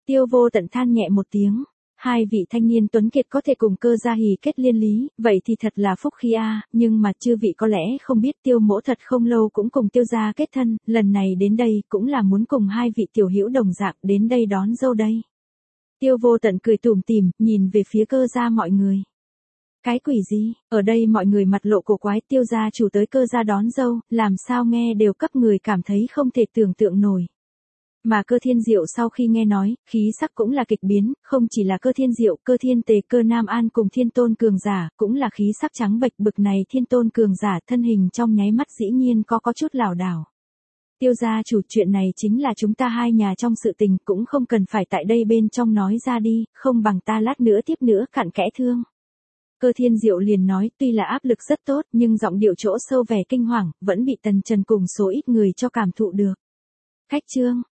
Tiêu Vô Tận than nhẹ một tiếng. Hai vị thanh niên tuấn kiệt có thể cùng Cơ gia hỉ kết liên lý, vậy thì thật là phúc khí a, nhưng mà chư vị có lẽ không biết Tiêu mỗ thật không lâu cũng cùng Tiêu gia kết thân, lần này đến đây cũng là muốn cùng hai vị tiểu hữu đồng dạng đến đây đón dâu đây. Tiêu Vô Tận cười tủm tỉm, nhìn về phía Cơ gia mọi người. Cái quỷ gì, ở đây mọi người mặt lộ cổ quái, Tiêu gia chủ tới Cơ gia đón dâu, làm sao nghe đều cấp người cảm thấy không thể tưởng tượng nổi. Mà Cơ Thiên Diệu sau khi nghe nói, khí sắc cũng là kịch biến, không chỉ là Cơ Thiên Diệu, Cơ Thiên Tề, Cơ Nam An cùng Thiên Tôn cường giả, cũng là khí sắc trắng bệch, bực này Thiên Tôn cường giả thân hình trong nháy mắt dĩ nhiên có chút lảo đảo. Tiêu gia chủ, chuyện này chính là chúng ta hai nhà trong sự tình, cũng không cần phải tại đây bên trong nói ra đi, không bằng ta lát nữa tiếp nữa cặn kẽ thương. Cơ Thiên Diệu liền nói, tuy là áp lực rất tốt, nhưng giọng điệu chỗ sâu vẻ kinh hoàng, vẫn bị Tần Trần cùng số ít người cho cảm thụ được. Khách trương,